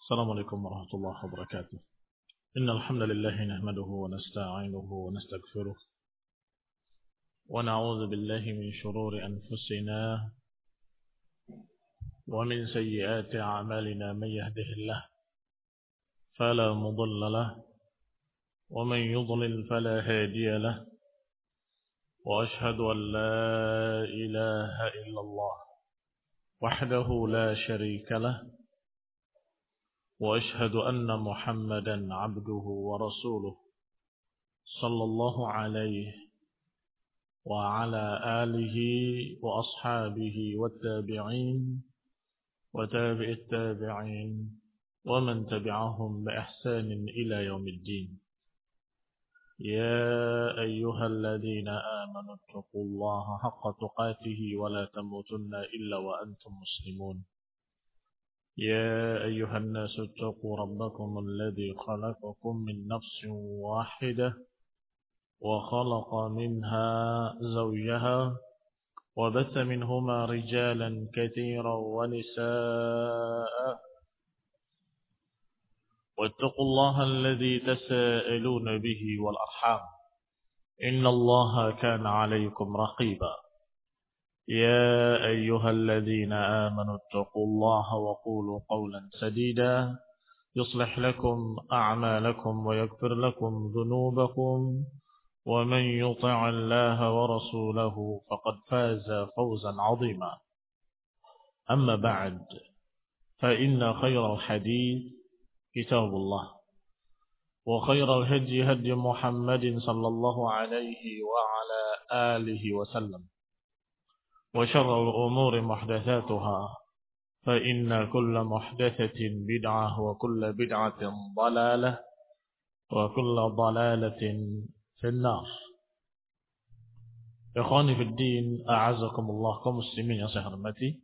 السلام عليكم ورحمة الله وبركاته. إن الحمد لله نحمده ونستعينه ونستغفره ونعوذ بالله من شرور أنفسنا ومن سيئات أعمالنا. من يهده الله فلا مضل له ومن يضلل فلا هادي له وأشهد أن لا إله إلا الله وحده لا شريك له وأشهد أن محمدا عبده ورسوله صلى الله عليه وعلى آله وأصحابه والتابعين وتابع التابعين ومن تبعهم بإحسان إلى يوم الدين. يا أيها الذين آمنوا اتقوا الله حق تقاته ولا تموتن إلا وأنتم مسلمون. يا أيها الناس اتقوا ربكم الذي خلقكم من نفس واحدة وخلق منها زوجها وبث منهما رجالا كثيرا ونساء واتقوا الله الذي تساءلون به والأرحام إن الله كان عليكم رقيبا. يا أيها الذين آمنوا اتقوا الله وقولوا قولا سديدا يصلح لكم أعمالكم ويغفر لكم ذنوبكم ومن يطع الله ورسوله فقد فاز فوزا عظيما. أما بعد فإن خير الحديث كتاب الله وخير الهدي هدي محمد صلى الله عليه وعلى آله وسلم وشر الأمور محدثاتها فإن كل محدثة بدعة وكل بدعة ضلالة وكل ضلالة في النار. إخواني في الدين أعزكم الله kaum muslimin yang saya hormati.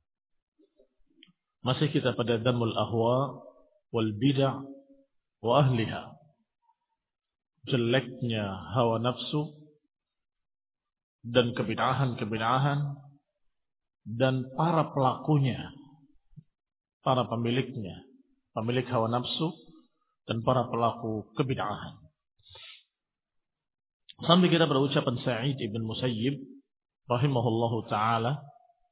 Masih kita pada damul ahwa wal bid'ah wa ahliha. Jeleknya hawa nafsu dan kebid'ahan-kebid'ahan dan para pelakunya, para pemiliknya, pemilik hawa nafsu dan para pelaku kebid'ahan. Sampai kita berucapan Sa'id ibn Musayyib rahimahullahu ta'ala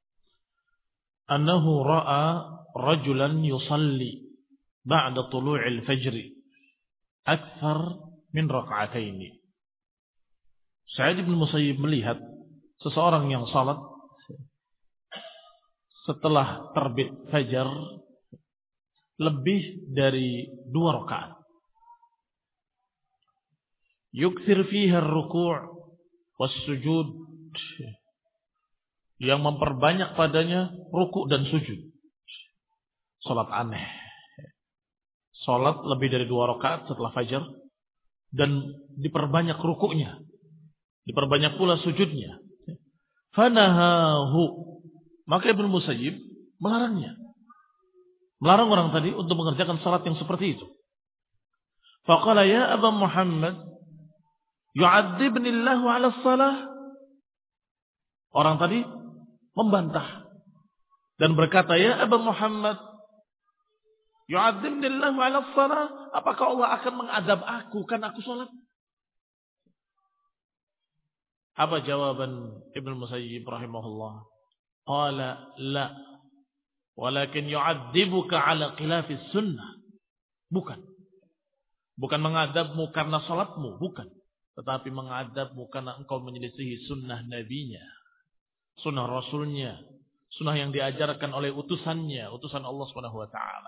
annahu ra'a rajulan yusalli ba'da tulu'il fajri akthar min rak'ataini. Sa'id ibn Musayyib melihat seseorang yang salat setelah terbit fajar lebih dari 2 rakaat. Yukthir fiha ar-ruku' was-sujud, yang memperbanyak padanya ruku' dan sujud. Salat aneh. Salat lebih dari 2 rakaat setelah fajar dan diperbanyak rukuknya. Diperbanyak pula sujudnya. Fanahahu. Maka Ibnu Musayyib melarangnya. Melarang orang tadi untuk mengerjakan salat yang seperti itu. Faqala ya Aba Muhammad, yu'adzibni Allahu 'ala shalah. Orang tadi membantah dan berkata, ya Aba Muhammad, yu'adzibni Allahu 'ala shalah. Apakah Allah akan mengadab aku karena aku salat? Apa jawaban Ibnu Musayyib rahimahullah? Qala la, walakin yu'adzibuka 'ala khilafis sunnah. Bukan mengadabmu karena salatmu, bukan, tetapi mengadabmu karena engkau menyelisihi sunnah nabinya, sunnah rasulnya, sunnah yang diajarkan oleh utusannya, utusan Allah Subhanahu wa taala.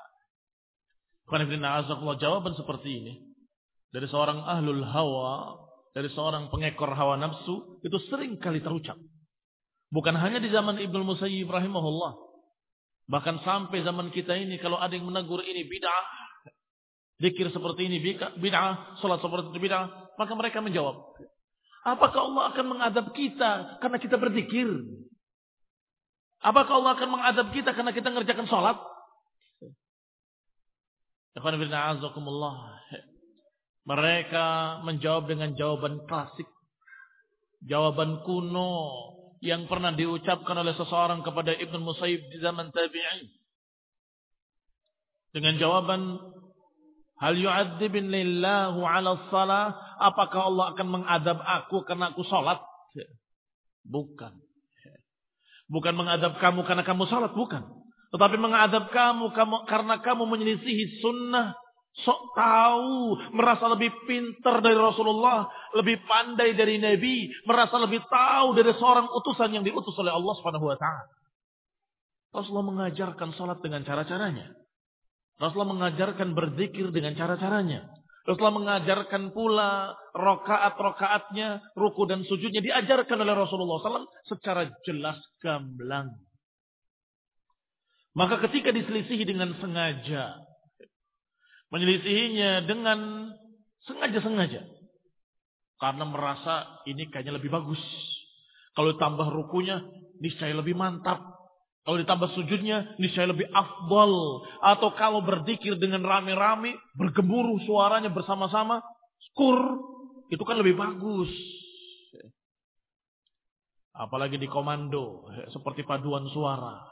Jawaban seperti ini dari seorang ahlul hawa, dari seorang pengekor hawa nafsu, itu sering kali terucap. Bukan hanya di zaman Ibnu Musayyib rahimahullah. Bahkan sampai zaman kita ini, kalau ada yang menegur ini bid'ah, zikir seperti ini bid'ah, salat seperti itu bid'ah, maka mereka menjawab, apakah Allah akan mengadab kita karena kita berzikir? Apakah Allah akan mengadab kita karena kita mengerjakan salat? Mereka menjawab dengan jawaban klasik, jawaban kuno yang pernah diucapkan oleh seseorang kepada Ibnu Musayyib di zaman tabi'in. Dengan jawaban, hal yu'adzibnillahu 'ala shalah? Apakah Allah akan mengadab aku karena aku salat? Bukan. Bukan mengadab kamu karena kamu salat, bukan. Tetapi mengadab kamu karena kamu menyelisihi sunnah, sok tahu, merasa lebih pintar dari Rasulullah, lebih pandai dari Nabi, merasa lebih tahu dari seorang utusan yang diutus oleh Allah Subhanahu wa taala. Rasulullah mengajarkan salat dengan cara-caranya. Rasulullah mengajarkan berzikir dengan cara-caranya. Rasulullah mengajarkan pula rakaat-rakaatnya, ruku dan sujudnya diajarkan oleh Rasulullah SAW secara jelas gamblang. Maka ketika diselisihi dengan sengaja, menyelisihinya dengan sengaja-sengaja, karena merasa ini kayaknya lebih bagus. Kalau ditambah rukunya, niscaya lebih mantap. Kalau ditambah sujudnya, niscaya lebih afdal. Atau kalau berzikir dengan rame-rame, bergemuruh suaranya bersama-sama, skur, itu kan lebih bagus. Apalagi di komando, seperti paduan suara.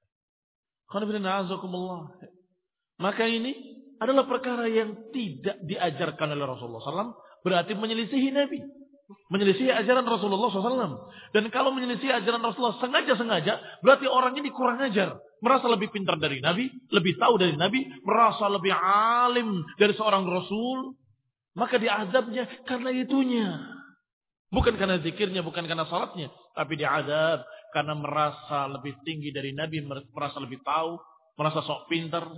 Maka ini adalah perkara yang tidak diajarkan oleh Rasulullah SAW. Berarti menyelisihi Nabi. Menyelisihi ajaran Rasulullah SAW. Dan kalau menyelisihi ajaran Rasulullah sengaja-sengaja, berarti orang ini kurang ajar. Merasa lebih pintar dari Nabi, lebih tahu dari Nabi, merasa lebih alim dari seorang Rasul. Maka diazabnya karena itunya. Bukan karena zikirnya, bukan karena salatnya. Tapi diazab karena merasa lebih tinggi dari Nabi, merasa lebih tahu, merasa sok pintar.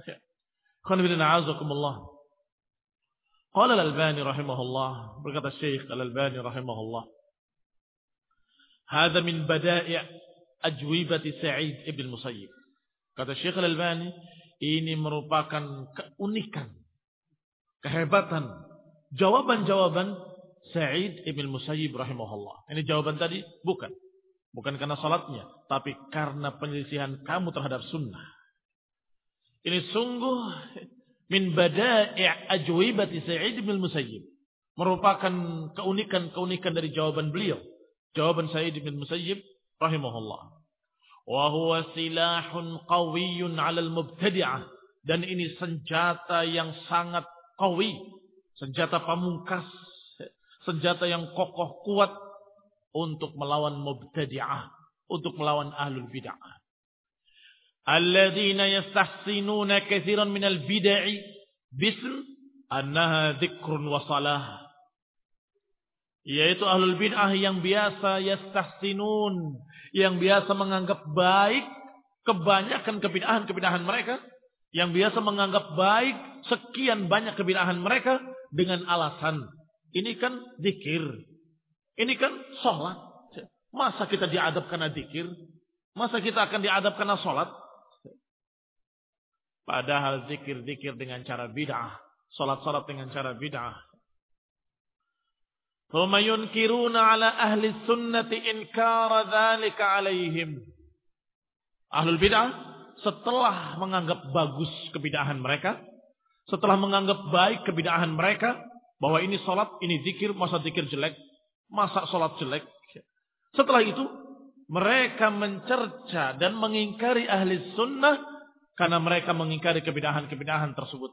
Qala al-Albani rahimahullah, berkata Syekh al-Albani rahimahullah, hadza min bada'i' ajwibati Sa'id ibn Musayyib. Kata Syekh al-Albani, ini merupakan keunikan, kehebatan jawaban-jawaban Sa'id ibn Musayyib rahimahullah. Ini jawaban tadi bukan karena salatnya, tapi karena penyelisihan kamu terhadap sunnah. Ini sungguh min bada'i' ajwibati Sa'id bin Musayyib, merupakan keunikan-keunikan dari jawaban beliau, jawaban Sa'id bin Musayyib rahimahullah. Wa huwa silahun qawiyyun 'ala al-mubtadi'ah, dan ini senjata yang sangat qawi, senjata pamungkas, senjata yang kokoh kuat untuk melawan mubtadi'ah, untuk melawan ahlul bid'ah. Alladzina yastahsinuna katsiran minal bid'i bism annaha dzikrun wa salah. Yaitu ahlul bid'ah yang biasa yastahsinun, yang biasa menganggap baik kebanyakan kebid'ahan mereka, yang biasa menganggap baik sekian banyak kebid'ahan mereka dengan alasan ini kan zikir, ini kan salat. Masa kita diadab karena zikir? Masa kita akan diadab karena salat? Padahal zikir-zikir dengan cara bid'ah, salat-salat dengan cara bid'ah. Hum yunkiruna ala ahli sunnati inkara dzalika alaihim. Ahlul bid'ah setelah menganggap bagus kebid'ahan mereka, setelah menganggap baik kebid'ahan mereka, bahwa ini salat, ini zikir, masa zikir jelek, masa salat jelek. Setelah itu mereka mencerca dan mengingkari ahli sunnah karena mereka mengingkari kebid'ahan-kebid'ahan tersebut.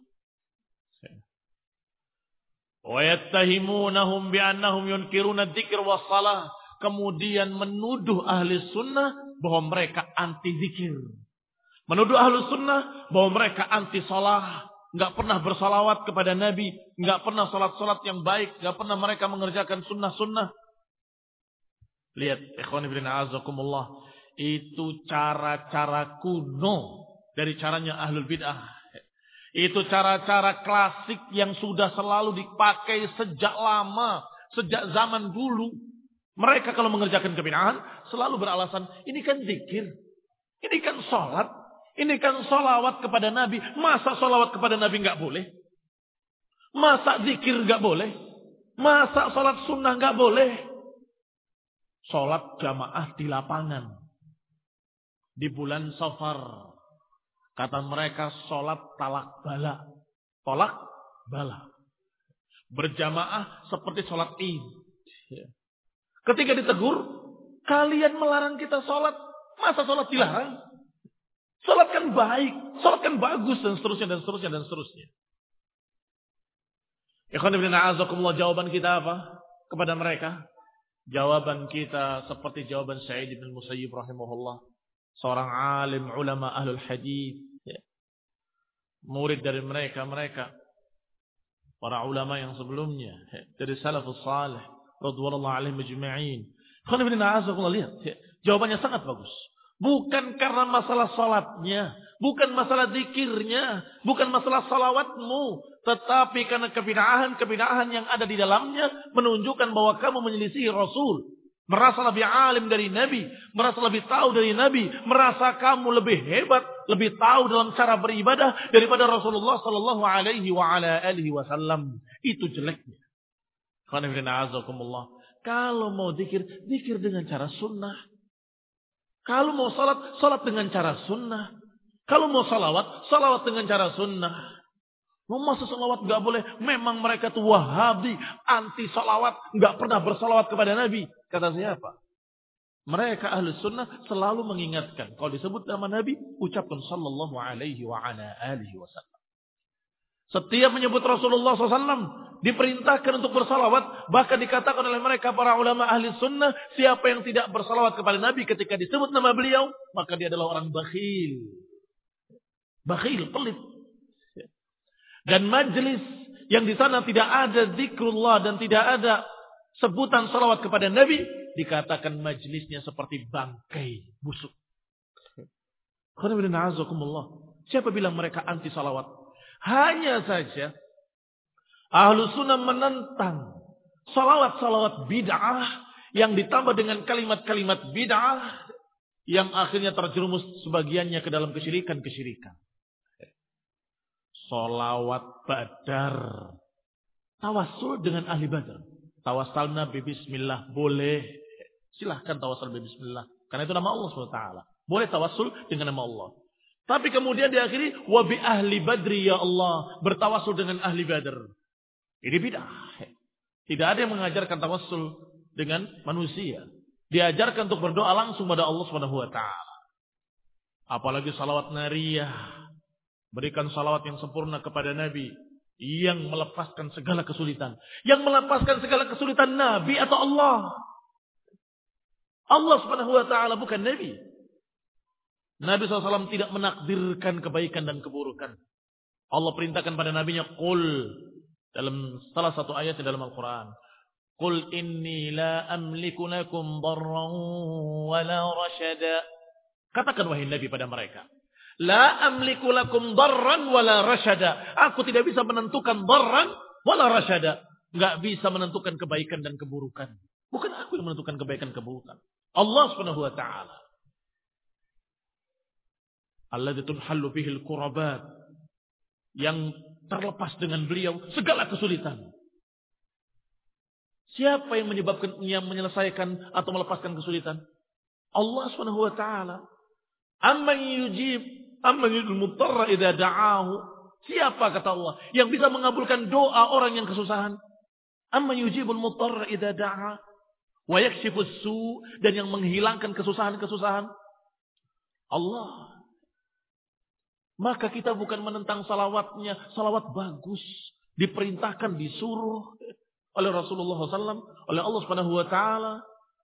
Wa yattahimunahum bi annahum yunkiruna dzikr was shalah. Kemudian menuduh ahli sunnah bahwa mereka anti zikir. Menuduh ahli sunnah bahwa mereka anti salah, enggak pernah bersalawat kepada Nabi, enggak pernah salat-salat yang baik, enggak pernah mereka mengerjakan sunnah-sunnah. Lihat, ikhwan fillah azakumullah, itu cara-cara kuno dari caranya ahlul bid'ah. Itu cara-cara klasik yang sudah selalu dipakai sejak lama, sejak zaman dulu. Mereka kalau mengerjakan kebid'ahan selalu beralasan, ini kan zikir, ini kan salat, ini kan salawat kepada Nabi. Masa salawat kepada Nabi enggak boleh? Masa zikir enggak boleh? Masa salat sunnah enggak boleh? Salat jamaah di lapangan di bulan Safar. Kata mereka sholat talak bala. Tolak bala. Berjamaah seperti sholat id. Ketika ditegur, kalian melarang kita sholat. Masa sholat dilarang? Salat kan baik, salat kan bagus, dan seterusnya, dan seterusnya, dan seterusnya. Ikhwan ibn a'azakumullah, jawaban kita apa kepada mereka? Jawaban kita seperti jawaban Sa'id bin Musayyib rahimahullah, seorang alim ulama ahlul hadis, murid dari mereka para ulama yang sebelumnya dari salafus salih radhiyallahu alaihim ajma'in. Ikhwan ibn a'azakumullah, lihat, jawabannya sangat bagus. Bukan karena masalah salatnya, bukan masalah zikirnya, bukan masalah salawatmu, tetapi karena kebid'ahan yang ada di dalamnya menunjukkan bahwa kamu menyelisihi Rasul, merasa lebih alim dari Nabi, merasa lebih tahu dari Nabi, merasa kamu lebih hebat, lebih tahu dalam cara beribadah daripada Rasulullah sallallahu alaihi wa ala alihi wasallam. Itu jeleknya. Kalau mau zikir dengan cara sunnah. Kalau mau salat dengan cara sunnah. Kalau mau salawat dengan cara sunnah. Mau masa salawat gak boleh? Memang mereka tuh Wahabi, anti salawat, gak pernah bersalawat kepada Nabi. Kata siapa? Mereka ahli sunnah selalu mengingatkan. Kalau disebut nama Nabi, ucapkan sallallahu alaihi wa ala alihi wasallam. Setiap menyebut Rasulullah SAW, diperintahkan untuk bersalawat. Bahkan dikatakan oleh mereka para ulama ahli sunnah, siapa yang tidak bersalawat kepada Nabi ketika disebut nama beliau, maka dia adalah orang bakhil. Bakhil, pelit. Dan majlis yang di sana tidak ada zikrullah dan tidak ada sebutan salawat kepada Nabi, dikatakan majlisnya seperti bangkai busuk. Siapa bilang mereka anti salawat? Hanya saja ahlu sunnah menentang salawat-salawat bid'ah yang ditambah dengan kalimat-kalimat bid'ah yang akhirnya terjerumus sebagiannya ke dalam kesyirikan-kesyirikan. Salawat badar, tawassul dengan ahli badar. Tawassalna bi bismillah, boleh. Silahkan tawassul bi bismillah, karena itu nama Allah SWT. Boleh tawassul dengan nama Allah. Tapi kemudian diakhiri wa bi ahli badri ya Allah, bertawassul dengan ahli badar. Ini bid'ah. Tidak ada yang mengajarkan tawassul dengan manusia. Diajarkan untuk berdoa langsung pada Allah Subhanahu wa taala. Apalagi salawat nariyah. Berikan salawat yang sempurna kepada Nabi yang melepaskan segala kesulitan. Yang melepaskan segala kesulitan Nabi atau Allah? Allah Subhanahu wa taala, bukan Nabi. Nabi SAW tidak menakdirkan kebaikan dan keburukan. Allah perintahkan pada nabinya, qul, dalam salah satu ayat dalam Al-Quran, qul inni la amliku lakum darran wala rashada. Katakan wahai Nabi pada mereka, la amliku lakum darran wala rashada. Aku tidak bisa menentukan darran wala rashada. Enggak bisa menentukan kebaikan dan keburukan. Bukan aku yang menentukan kebaikan dan keburukan. Allah Subhanahu wa taala. Alladzi tunhallu bihil qurabat, yang terlepas dengan beliau segala kesulitan. Siapa yang menyelesaikan atau melepaskan kesulitan? Allah Subhanahu wa taala. Amman yujibul mutarra idza da'ahu. Siapa, kata Allah, yang bisa mengabulkan doa orang yang kesusahan? Amman yujibul mutarra idza da'a wa yakshifus su', dan yang menghilangkan kesusahan-kesusahan? Allah. Maka kita bukan menentang salawatnya. Salawat bagus. Diperintahkan, disuruh oleh Rasulullah SAW, oleh Allah Subhanahu wa taala.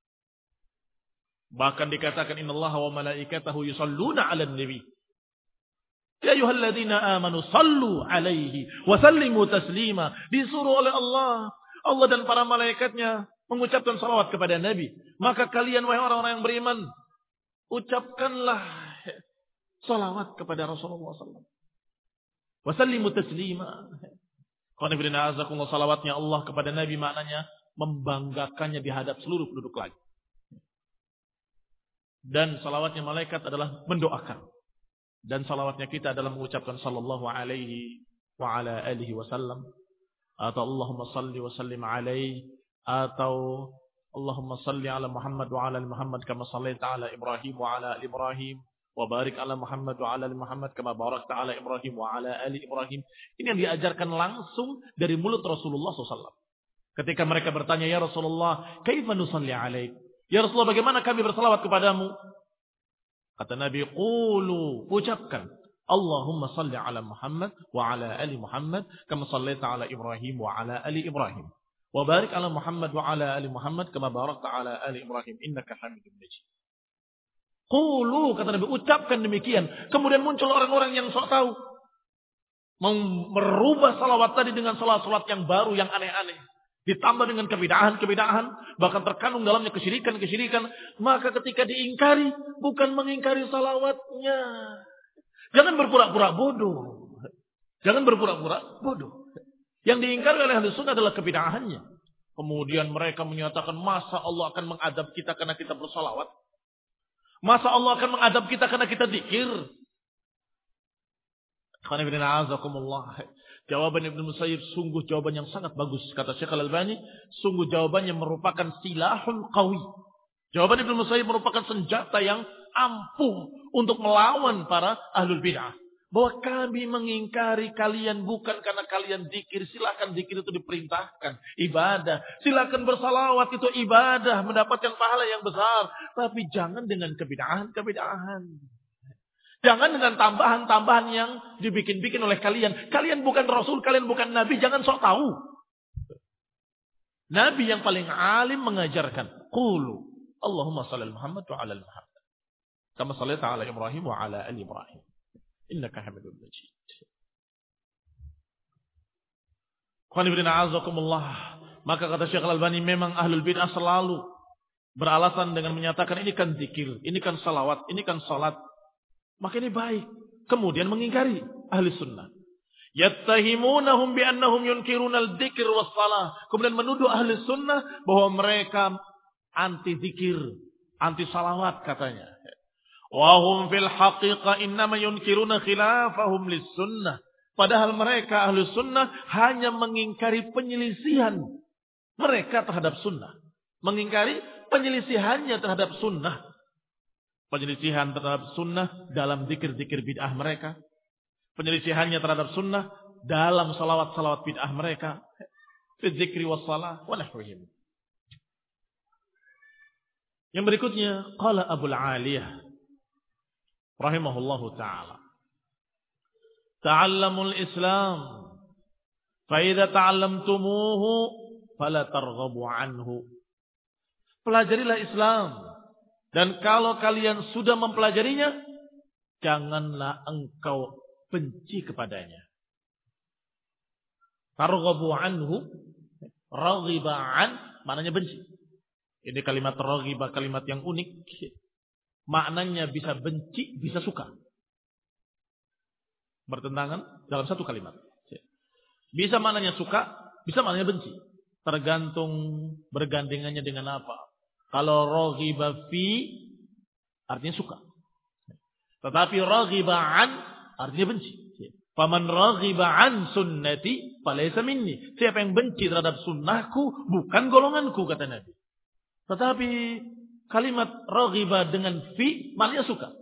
Bahkan dikatakan innallaha wa malaikatahu yusalluna 'alan nabi. Ya ayyuhalladzina amanu sallu 'alaihi wa sallimu taslima. Disuruh oleh Allah dan para malaikatnya mengucapkan salawat kepada Nabi. Maka kalian wahai orang-orang yang beriman, ucapkanlah salawat kepada Rasulullah SAW. Wasallimu taslima. Qanibirina azakumullah, salawatnya Allah kepada Nabi maknanya membanggakannya di hadap seluruh penduduk langit. Dan salawatnya malaikat adalah mendoakan. Dan salawatnya kita adalah mengucapkan sallallahu alaihi wa ala alihi wasallam. Atau Allahumma salli wa sallim alaihi. Atau Allahumma salli ala Muhammad wa ala Muhammad kama sallaita ala Ibrahim wa ala Ibrahim. Wa barik ala Muhammad wa ala Muhammad kama barakta ala Ibrahim wa ala ali Ibrahim. Ini yang diajarkan langsung dari mulut Rasulullah SAW. Ketika mereka bertanya, ya Rasulullah, kaifa nusalli alaik? Ya Rasulullah, bagaimana kami bersalawat kepadamu? Kata Nabi, qulu, ucapkan, Allahumma salli ala Muhammad wa ala ali Muhammad kama sallaita ala Ibrahim wa ala ali Ibrahim. Wa barik ala Muhammad wa ala ali Muhammad kama barakta ala ali Ibrahim innaka Hamidum Majid. Qulu, kata Nabi, ucapkan demikian. Kemudian muncul orang-orang yang sok tahu. Merubah salawat tadi dengan salawat yang baru, yang aneh-aneh. Ditambah dengan kebidahan-kebidahan. Bahkan terkandung dalamnya kesyirikan-kesyirikan. Maka ketika diingkari, bukan mengingkari salawatnya. Jangan berpura-pura bodoh. Jangan berpura-pura bodoh. Yang diingkari oleh ahli sunnah adalah kebidahannya. Kemudian mereka menyatakan, masa Allah akan mengadab kita karena kita bersalawat? Masa Allah akan mengadab kita karena kita zikir? Jawaban Ibnu Musayyib sungguh jawaban yang sangat bagus. Kata Syekh Al-Albani, sungguh jawabannya merupakan silahul qawi. Jawaban Ibnu Musayyib merupakan senjata yang ampuh untuk melawan para ahlul bid'ah. Bahwa kami mengingkari kalian bukan karena kalian zikir. Silakan zikir itu diperintahkan. Ibadah. Silakan bersalawat itu ibadah. Mendapatkan pahala yang besar. Tapi jangan dengan kebidahan-kebidahan. Jangan dengan tambahan-tambahan yang dibikin-bikin oleh kalian. Kalian bukan Rasul, kalian bukan Nabi. Jangan sok tahu. Nabi yang paling alim mengajarkan. Qulu. Allahumma salli ala Muhammad wa ala Muhammad. Kama sallaita ala Ibrahim wa ala ali Ibrahim. Innaka Hamidum Majid. Maka kata Syekh Al-Albani, memang ahlul bid'ah selalu beralasan dengan menyatakan ini kan zikir, ini kan salawat, ini kan salat. Maka ini baik. Kemudian mengingkari ahli sunnah. Yattahimunahum bi'annahum yunkiruna al-dzikr was-salah. Kemudian menuduh ahli sunnah bahwa mereka anti zikir, anti salawat katanya. Wa hum fil haqiqah innama yunkiruna khilafahum lis-sunnah. Padahal mereka ahli sunnah hanya mengingkari penyelisihan mereka terhadap sunnah. Mengingkari penyelisihannya terhadap sunnah. Penyelisihan terhadap sunnah dalam zikir-zikir bid'ah mereka. Penyelisihannya terhadap sunnah dalam salawat-salawat bid'ah mereka. Fi dzikri was-salah wa nahwihim. Yang berikutnya, qala Abul Aliyah rahimahullahu ta'ala. Ta'allamul Islam. Fa idza ta'allamtumuhu fala targhabu anhu. Pelajarilah Islam. Dan kalau kalian sudah mempelajarinya, janganlah engkau benci kepadanya. Targhabu anhu, raghiba an, maknanya benci. Ini kalimat raghiba, kalimat yang unik. Maknanya bisa benci, bisa suka. Bertentangan dalam satu kalimat. Bisa maknanya suka, bisa maknanya benci. Tergantung bergandengannya dengan apa. Kalau raghiba fi artinya suka. Tetapi raghiba an artinya benci. Faman raghiba an sunnati falaysa minni. Siapa yang benci terhadap sunnahku bukan golonganku, kata Nabi. Tetapi kalimat raghiba dengan fi maknanya suka.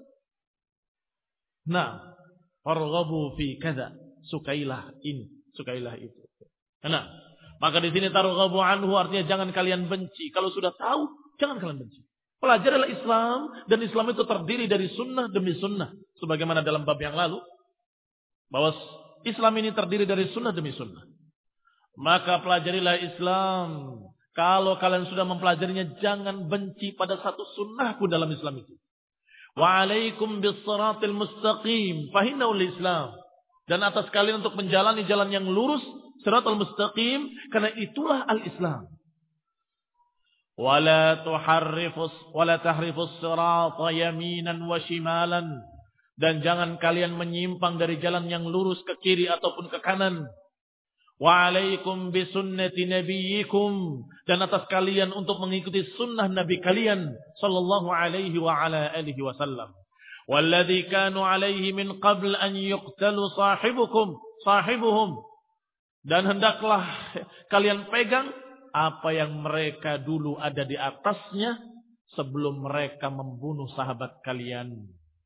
Nah, farghabu fi kadza, sukailah ini, sukailah itu. Nah, maka di sini targhabu anhu artinya jangan kalian benci. Kalau sudah tahu, jangan kalian benci. Pelajarilah Islam, dan Islam itu terdiri dari sunnah demi sunnah. Sebagaimana dalam bab yang lalu, bahwa Islam ini terdiri dari sunnah demi sunnah. Maka pelajarilah Islam. Kalau kalian sudah mempelajarinya, jangan benci pada satu sunnah pun dalam Islam itu. Wa alaikum bis-siratil mustaqim, fahinnaul Islam. Dan atas kalian untuk menjalani jalan yang lurus, siratal mustaqim, karena itulah al-Islam. Wala tahrifus sirata yaminan wa shimalan. Dan jangan kalian menyimpang dari jalan yang lurus ke kiri ataupun ke kanan. Wa alaikum bisunnati nabiyyikum. Dan atas kalian untuk mengikuti sunnah Nabi kalian sallallahu alaihi wa ala alihi wasallam. Walladzi kanu alaihi min qabl an yuqtalu sahibuhum. Dan hendaklah kalian pegang apa yang mereka dulu ada di atasnya sebelum mereka membunuh sahabat kalian.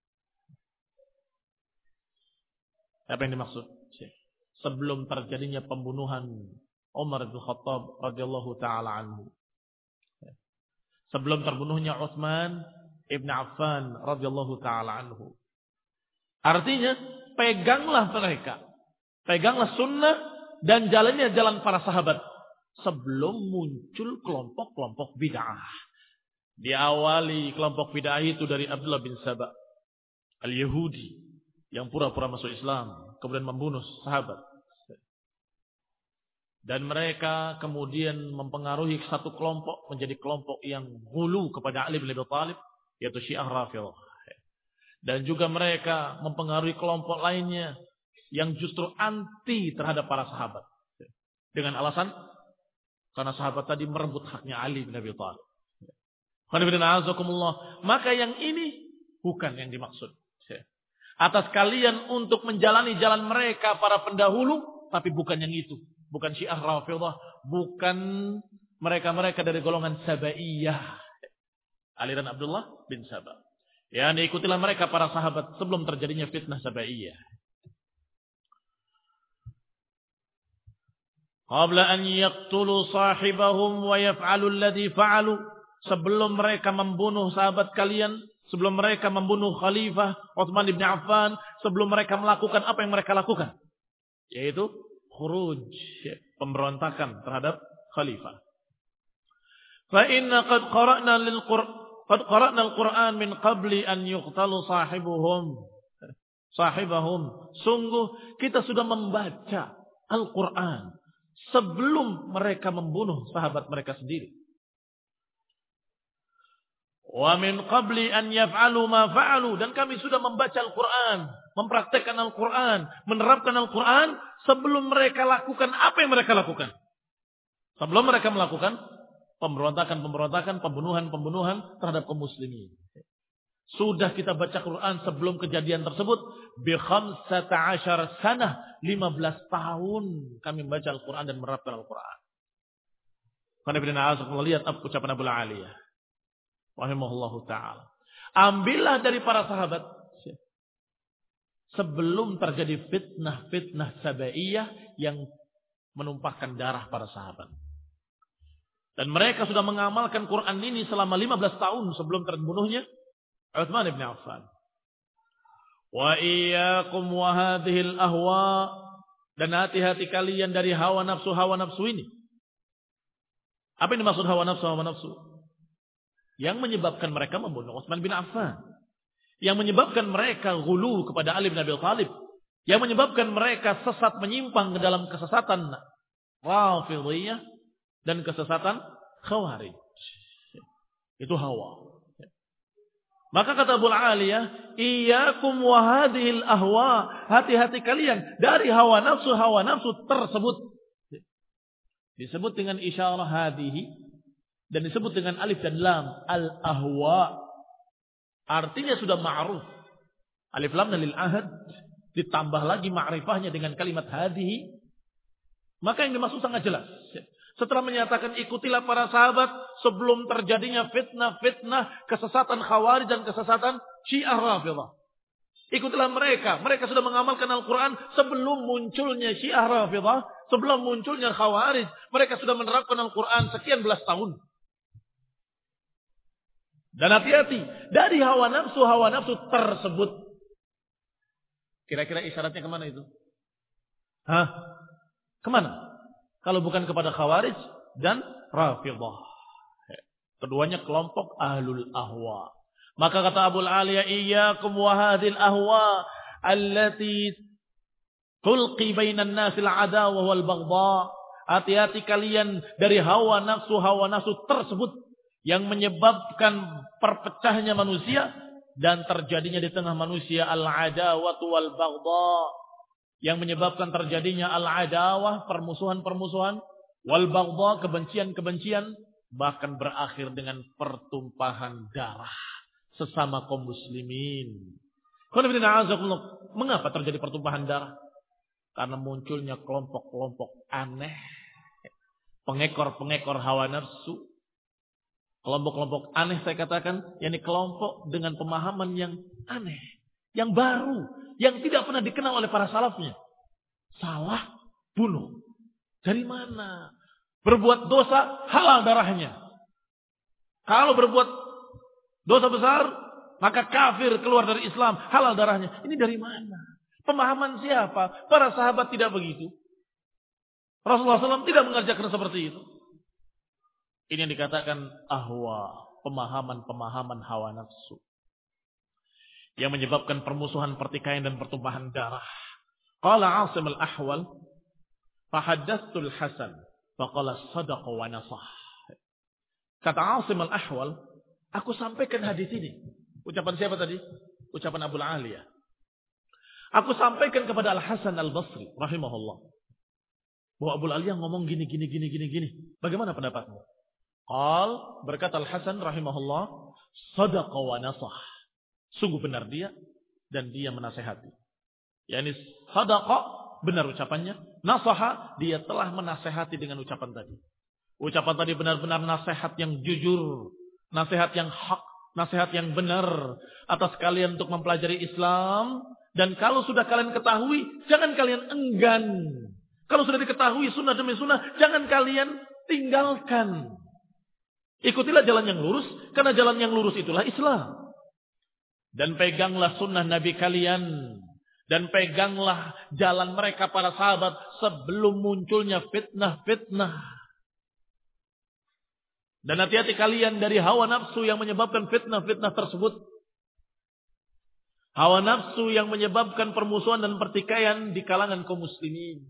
Apa yang dimaksud? Sebelum terjadinya pembunuhan Umar bin Khattab radhiyallahu taala anhu. Sebelum terbunuhnya Utsman ibn Affan radhiyallahu taala anhu. Artinya, peganglah mereka. Peganglah sunnah dan jalannya jalan para sahabat sebelum muncul kelompok-kelompok bid'ah. Diawali kelompok bid'ah itu dari Abdullah bin Saba al-Yahudi yang pura-pura masuk Islam, kemudian membunuh sahabat. Dan mereka kemudian mempengaruhi satu kelompok menjadi kelompok yang hulu kepada Ali bin Abi Thalib, yaitu Syiah Rafidhah. Dan juga mereka mempengaruhi kelompok lainnya yang justru anti terhadap para sahabat. Dengan alasan karena sahabat tadi merebut haknya Ali bin Abi Thalib. Maka yang ini bukan yang dimaksud. Atas kalian untuk menjalani jalan mereka para pendahulu, tapi bukan yang itu. Bukan Syiah Rafidhah, bukan mereka-mereka dari golongan Sabaiyah. Aliran Abdullah bin Saba. Ya, ikutilah mereka para sahabat sebelum terjadinya fitnah Sabaiyah. Qabla an yaqtulu sahibahum wa yaf'alu alladhi fa'alu. Sebelum mereka membunuh sahabat kalian, sebelum mereka membunuh Khalifah Utsman bin Affan, sebelum mereka melakukan apa yang mereka lakukan, yaitu khuruj, pemberontakan terhadap khalifah. Fa inna qad qara'na al-Qur'an min qabli an yuqtalu sahibahum. Sungguh kita sudah membaca Al-Qur'an sebelum mereka membunuh sahabat mereka sendiri. Wa min qabli an yaf'alu ma fa'alu, dan kami sudah membaca Al-Qur'an, mempraktekkan Al-Qur'an, menerapkan Al-Qur'an sebelum mereka lakukan apa yang mereka lakukan. Sebelum mereka melakukan pemberontakan, pembunuhan terhadap kaum muslimin. Sudah kita baca Quran sebelum kejadian tersebut bi 15 sanah, 15 tahun kami membaca Al-Qur'an dan menerapkan Al-Qur'an. Karena bila lihat ucapan Abu Aliyah rahimahullahu ta'ala. Ambillah dari para sahabat sebelum terjadi fitnah Sabaiyah yang menumpahkan darah para sahabat. Dan mereka sudah mengamalkan Quran ini selama 15 tahun sebelum terbunuhnya Utsman bin Affan. Wa iyyakum wa hadhil ahwa, dan hati-hati kalian dari hawa nafsu ini. Apa yang dimaksud hawa nafsu? Yang menyebabkan mereka membunuh Utsman bin Affan, yang menyebabkan mereka ghulu kepada Ali bin Abi Thalib, yang menyebabkan mereka sesat menyimpang ke dalam kesesatan Rafidhiyah dan kesesatan Khawarij. Itu hawa. Maka kata Abu Aliyah, iyyakum wa hadhil ahwa, hati-hati kalian dari hawa nafsu tersebut. Disebut dengan isyarah hadhihi dan disebut dengan alif dan lam, al-ahwa. Artinya sudah ma'ruf. Alif lam dan lil ahad, ditambah lagi ma'rifahnya dengan kalimat hadhihi. Maka yang dimaksud sangat jelas. Setelah menyatakan ikutilah para sahabat sebelum terjadinya fitnah, kesesatan Khawarij dan kesesatan Syiah Rafidhah. Ikutilah mereka. Mereka sudah mengamalkan Al-Quran sebelum munculnya Syiah Rafidhah, sebelum munculnya Khawarij. Mereka sudah menerapkan Al-Quran sekian belas tahun. Dan hati-hati dari hawa nafsu tersebut. Kira-kira isyaratnya kemana itu? Kemana? Kalau bukan kepada Khawarij dan Rafidhah. Keduanya kelompok ahlul ahwa. Maka kata Abu Aliyah, iyyakum wa hadhil ahwa allati tulqi bainan nasil adawa wal baghdha. Hati-hati kalian dari hawa nafsu tersebut yang menyebabkan perpecahnya manusia dan terjadinya di tengah manusia al-adawatu wal baghdha, yang menyebabkan terjadinya al-adawah, permusuhan-permusuhan, wal baghdha, kebencian-kebencian, bahkan berakhir dengan pertumpahan darah sesama kaum muslimin. Mengapa terjadi pertumpahan darah? Karena munculnya kelompok-kelompok aneh, pengekor-pengekor hawa nafsu. Kelompok-kelompok aneh saya katakan, yakni kelompok dengan pemahaman yang aneh, yang baru, yang tidak pernah dikenal oleh para salafnya. Salah, bunuh. Dari mana? Berbuat dosa, halal darahnya. Kalau berbuat Dosa besar, maka kafir, keluar dari Islam, halal darahnya. Ini dari mana? Pemahaman siapa? Para sahabat tidak begitu. Rasulullah SAW tidak mengajarkan seperti itu. Ini yang dikatakan ahwa, pemahaman-pemahaman hawa nafsu. Yang menyebabkan permusuhan, pertikaian dan pertumpahan darah. Qala Asim al-Ahwal, fahaddathul Hasan, faqala sadaqa wa nasah. Kata Asim al-Ahwal, aku sampaikan hadis ini. Ucapan siapa tadi? Ucapan Abu Aliyah. Aku sampaikan kepada Al-Hasan al-Basri, rahimahullah. Bahwa Abu Aliyah ngomong gini. Bagaimana pendapatmu? Berkata Al-Hasan rahimahullah, sadaqa wa nasah. Sungguh benar dia dan dia menasehati. Yani sadaqa, benar ucapannya. Nasaha, dia telah menasehati dengan ucapan tadi. Ucapan tadi benar-benar nasihat yang jujur, nasihat yang hak, nasihat yang benar atas kalian untuk mempelajari Islam. Dan kalau sudah kalian ketahui, jangan kalian enggan. Kalau sudah diketahui sunnah demi sunnah, jangan kalian tinggalkan. Ikutilah jalan yang lurus, karena jalan yang lurus itulah Islam. Dan peganglah sunnah Nabi kalian. Dan peganglah jalan mereka para sahabat sebelum munculnya fitnah-fitnah. Dan hati-hati kalian dari hawa nafsu yang menyebabkan fitnah-fitnah tersebut. Hawa nafsu yang menyebabkan permusuhan dan pertikaian di kalangan kaum muslimin.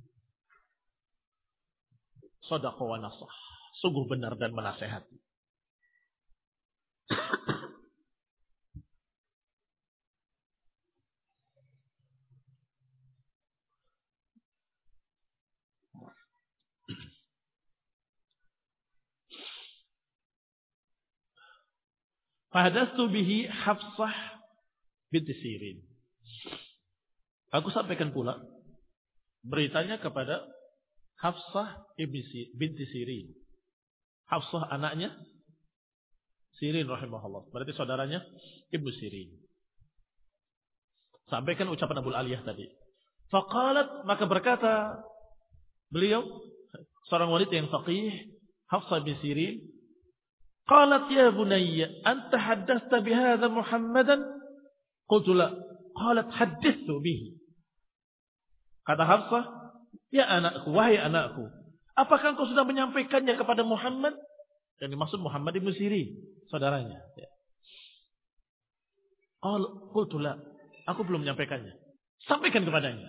Shadaqa wa nasah. Sungguh benar dan menasehati. Fahadastu bihi Hafsah binti Sirin. Aku sampaikan pula beritanya kepada Hafsah binti Sirin. Hafsah anaknya Sirin rahimahullah. Berarti saudaranya Ibnu Sirin. Sampaikan ucapan Abu Aliyah tadi. Faqalat, maka berkata beliau, seorang wanita yang faqih, Hafsah bin Sirin, qalat ya bunayya, anta haddathta bihadha Muhammadan? Qultu la. Qalat haddithu bihi. Kata Hafsah, ya anakku, wahai anakku, apakah engkau sudah menyampaikannya kepada Muhammad? Yang dimaksud Muhammad ibn Sirin, saudaranya. Qultu la, aku belum menyampaikannya. Sampaikan kepadanya.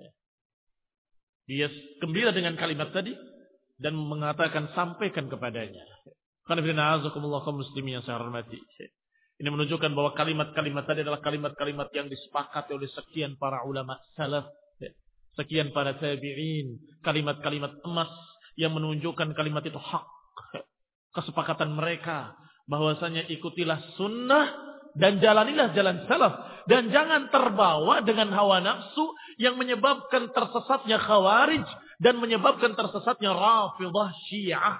Dia gembira dengan kalimat tadi dan mengatakan sampaikan kepadanya. Karena kaum muslimin yang saya hormati. Ini menunjukkan bahwa kalimat-kalimat tadi adalah kalimat-kalimat yang disepakati oleh sekian para ulama salaf, sekian para tabi'in, kalimat-kalimat emas yang menunjukkan kalimat itu hak. Kesepakatan mereka bahwasanya ikutilah sunnah dan jalanilah jalan salaf dan jangan terbawa dengan hawa nafsu yang menyebabkan tersesatnya Khawarij dan menyebabkan tersesatnya Rafidhah Syiah.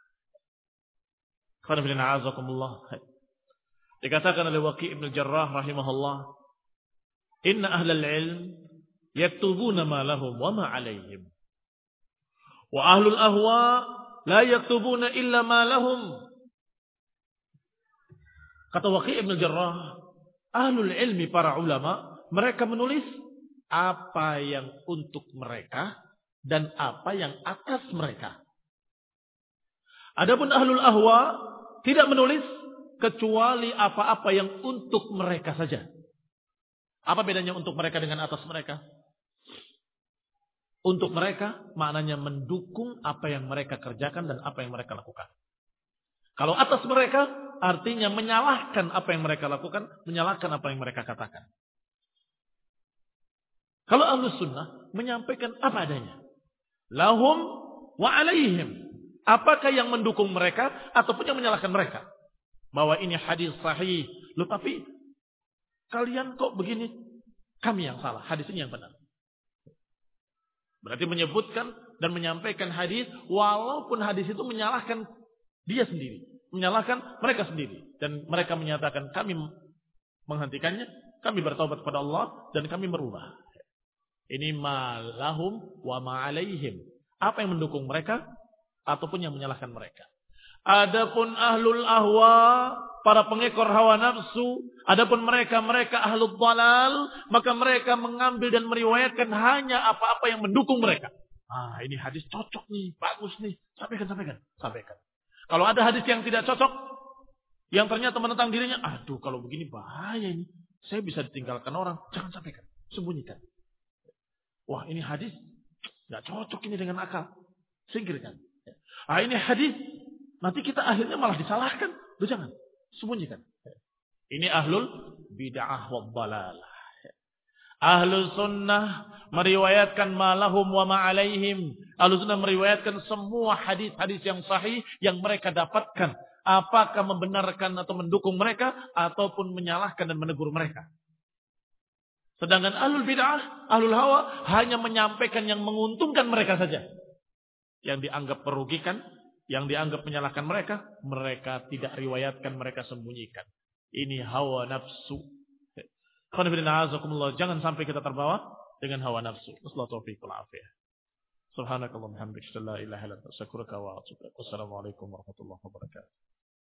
Dikatakan oleh Waqi' ibn Jarrah rahimahullah, inna ahlal ilm yaktubuna ma lahum wa ma alaihim, wa ahlul ahwa la yaktubuna illa ma lahum. Kata Waqi' ibn Jarrah, ahlul ilmi, para ulama, mereka menulis apa yang untuk mereka dan apa yang atas mereka. Adapun ahlul ahwa tidak menulis kecuali apa-apa yang untuk mereka saja. Apa bedanya untuk mereka dengan atas mereka? Untuk mereka maknanya mendukung apa yang mereka kerjakan dan apa yang mereka lakukan. Kalau atas mereka artinya menyalahkan apa yang mereka lakukan, menyalahkan apa yang mereka katakan. Kalau Ahlus Sunnah menyampaikan apa adanya. Lahum wa alaihim. Apakah yang mendukung mereka ataupun yang menyalahkan mereka. Bahwa ini hadis sahih. Loh tapi kalian kok begini? Kami yang salah. Hadis ini yang benar. Berarti menyebutkan dan menyampaikan hadis walaupun hadis itu menyalahkan dia sendiri. Menyalahkan mereka sendiri. Dan mereka menyatakan kami menghentikannya. Kami bertaubat kepada Allah dan kami merubah. Ini ma lahum wa ma alaihim. Apa yang mendukung mereka ataupun yang menyalahkan mereka. Adapun ahlul ahwa, para pengekor hawa nafsu, adapun mereka ahlul dalal, maka mereka mengambil dan meriwayatkan hanya apa-apa yang mendukung mereka. Ini hadis cocok nih, bagus nih. Sampaikan. Kalau ada hadis yang tidak cocok, yang ternyata menentang dirinya, aduh kalau begini bahaya ini. Saya bisa ditinggalkan orang, jangan sampaikan, sembunyikan. Wah ini hadis nggak cocok ini dengan akal, singkirkan. Ini hadis nanti kita akhirnya malah disalahkan, jangan, sembunyikan. Ini ahlul bid'ah wad dhalalah. Ahlus sunnah meriwayatkan malahum wa ma'alaihim. Ahlus sunnah meriwayatkan semua hadis-hadis yang sahih yang mereka dapatkan. Apakah membenarkan atau mendukung mereka ataupun menyalahkan dan menegur mereka. Sedangkan ahlul bid'ah, ahlul hawa hanya menyampaikan yang menguntungkan mereka saja. Yang dianggap merugikan, yang dianggap menyalahkan mereka, mereka tidak riwayatkan, mereka sembunyikan. Ini hawa nafsu. Jangan sampai kita terbawa dengan hawa nafsu. Subhanakallahumma hamdika, la ilaha illa anta, astaghfiruka wa atubu ilaik. Wassalamualaikum warahmatullahi wabarakatuh.